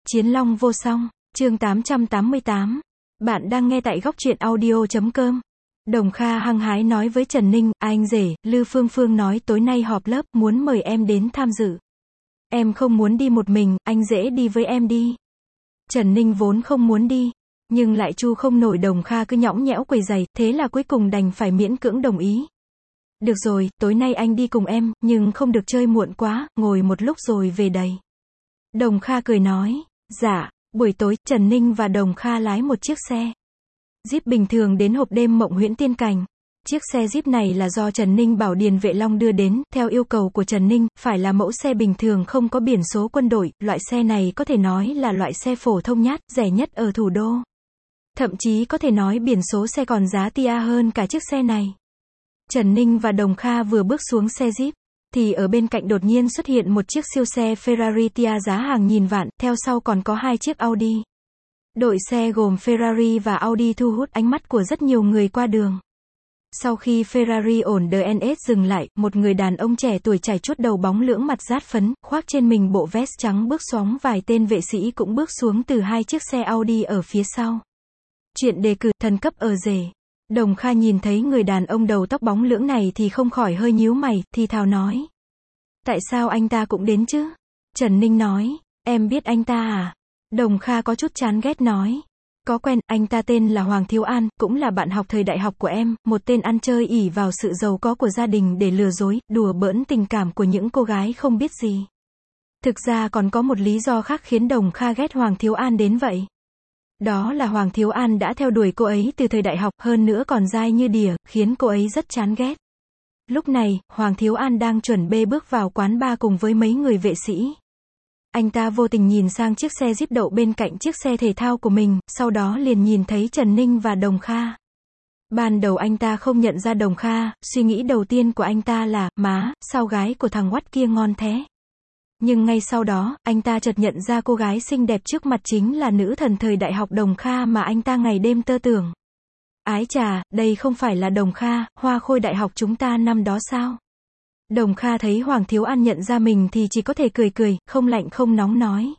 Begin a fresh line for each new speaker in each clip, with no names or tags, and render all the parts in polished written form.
Chiến Long vô song, chương 888. Bạn đang nghe tại góc truyện audio.com. Đồng Kha hăng hái nói với Trần Ninh, anh rể, Lư Phương Phương nói tối nay họp lớp, muốn mời em đến tham dự. Em không muốn đi một mình, anh rể đi với em đi. Trần Ninh vốn không muốn đi, nhưng lại chu không nổi Đồng Kha cứ nhõng nhẽo quầy giày, thế là cuối cùng đành phải miễn cưỡng đồng ý. Được rồi, tối nay anh đi cùng em, nhưng không được chơi muộn quá, ngồi một lúc rồi về đầy. Đồng Kha cười nói, dạ. Buổi tối, Trần Ninh và Đồng Kha lái một chiếc xe Jeep bình thường đến hộp đêm Mộng Huyễn Tiên Cảnh. Chiếc xe Jeep này là do Trần Ninh bảo Điền Vệ Long đưa đến, theo yêu cầu của Trần Ninh, phải là mẫu xe bình thường không có biển số quân đội, loại xe này có thể nói là loại xe phổ thông nhát, rẻ nhất ở thủ đô. Thậm chí có thể nói biển số xe còn giá tia hơn cả chiếc xe này. Trần Ninh và Đồng Kha vừa bước xuống xe Jeep, thì ở bên cạnh đột nhiên xuất hiện một chiếc siêu xe Ferrari Tia giá hàng nghìn vạn, theo sau còn có hai chiếc Audi. Đội xe gồm Ferrari và Audi thu hút ánh mắt của rất nhiều người qua đường. Sau khi Ferrari ổn DNS dừng lại, một người đàn ông trẻ tuổi chải chuốt đầu bóng lưỡng mặt rát phấn, khoác trên mình bộ vest trắng bước xoóng, vài tên vệ sĩ cũng bước xuống từ hai chiếc xe Audi ở phía sau. Chuyện đề cử thần cấp ở rể. Đồng Kha nhìn thấy người đàn ông đầu tóc bóng lưỡng này thì không khỏi hơi nhíu mày, thì thào nói. Tại sao anh ta cũng đến chứ? Trần Ninh nói, em biết anh ta à? Đồng Kha có chút chán ghét nói. Có quen, anh ta tên là Hoàng Thiếu An, cũng là bạn học thời đại học của em, một tên ăn chơi ỷ vào sự giàu có của gia đình để lừa dối, đùa bỡn tình cảm của những cô gái không biết gì. Thực ra còn có một lý do khác khiến Đồng Kha ghét Hoàng Thiếu An đến vậy. Đó là Hoàng Thiếu An đã theo đuổi cô ấy từ thời đại học, hơn nữa còn dai như đỉa, khiến cô ấy rất chán ghét. Lúc này, Hoàng Thiếu An đang chuẩn bị bước vào quán bar cùng với mấy người vệ sĩ. Anh ta vô tình nhìn sang chiếc xe Jeep đậu bên cạnh chiếc xe thể thao của mình, sau đó liền nhìn thấy Trần Ninh và Đồng Kha. Ban đầu anh ta không nhận ra Đồng Kha, suy nghĩ đầu tiên của anh ta là, má, sao gái của thằng quắt kia ngon thế. Nhưng ngay sau đó, anh ta chợt nhận ra cô gái xinh đẹp trước mặt chính là nữ thần thời đại học Đồng Kha mà anh ta ngày đêm tơ tưởng. Ái chà, đây không phải là Đồng Kha, hoa khôi đại học chúng ta năm đó sao? Đồng Kha thấy Hoàng Thiếu An nhận ra mình thì chỉ có thể cười cười, không lạnh không nóng nói.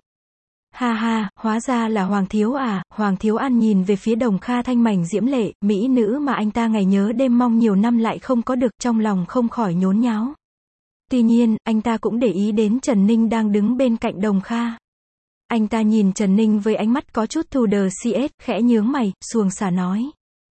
Ha ha, hóa ra là Hoàng Thiếu à. Hoàng Thiếu An nhìn về phía Đồng Kha thanh mảnh diễm lệ, mỹ nữ mà anh ta ngày nhớ đêm mong nhiều năm lại không có được, trong lòng không khỏi nhốn nháo. Tuy nhiên, anh ta cũng để ý đến Trần Ninh đang đứng bên cạnh Đồng Kha. Anh ta nhìn Trần Ninh với ánh mắt có chút thù đờ CS, khẽ nhướng mày, xuồng xả nói.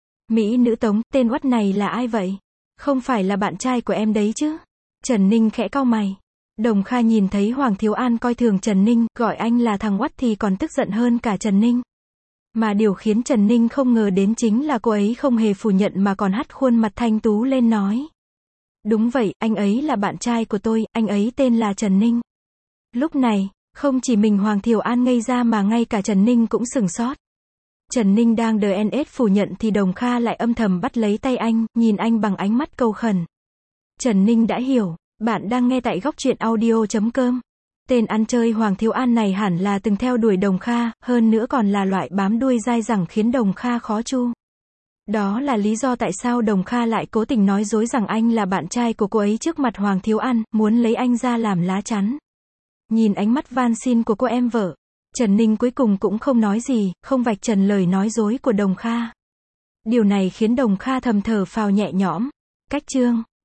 Mỹ nữ Tống, tên oắt này là ai vậy? Không phải là bạn trai của em đấy chứ? Trần Ninh khẽ cau mày. Đồng Kha nhìn thấy Hoàng Thiếu An coi thường Trần Ninh, gọi anh là thằng oắt thì còn tức giận hơn cả Trần Ninh. Mà điều khiến Trần Ninh không ngờ đến chính là cô ấy không hề phủ nhận mà còn hắt khuôn mặt thanh tú lên nói. Đúng vậy, anh ấy là bạn trai của tôi, anh ấy tên là Trần Ninh. Lúc này, không chỉ mình Hoàng Thiếu An ngây ra mà ngay cả Trần Ninh cũng sửng sốt. Trần Ninh đang DNS phủ nhận thì Đồng Kha lại âm thầm bắt lấy tay anh, nhìn anh bằng ánh mắt cầu khẩn. Trần Ninh đã hiểu, bạn đang nghe tại góc truyện audio.com. Tên ăn chơi Hoàng Thiếu An này hẳn là từng theo đuổi Đồng Kha, hơn nữa còn là loại bám đuôi dai dẳng khiến Đồng Kha khó chu. Đó là lý do tại sao Đồng Kha lại cố tình nói dối rằng anh là bạn trai của cô ấy trước mặt Hoàng Thiếu An, muốn lấy anh ra làm lá chắn. Nhìn ánh mắt van xin của cô em vợ, Trần Ninh cuối cùng cũng không nói gì, không vạch trần lời nói dối của Đồng Kha. Điều này khiến Đồng Kha thầm thở phào nhẹ nhõm. Cách chương